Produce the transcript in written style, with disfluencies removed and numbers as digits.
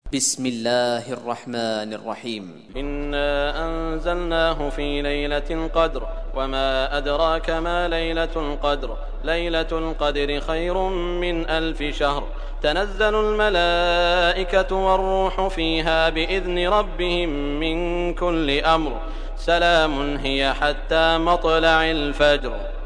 بسم الله الرحمن الرحيم. إنا أنزلناه في ليلة القدر وما أدراك ما ليلة القدر ليلة القدر خير من 1000 شهر تنزل الملائكة والروح فيها بإذن ربهم من كل أمر سلام هي حتى مطلع الفجر.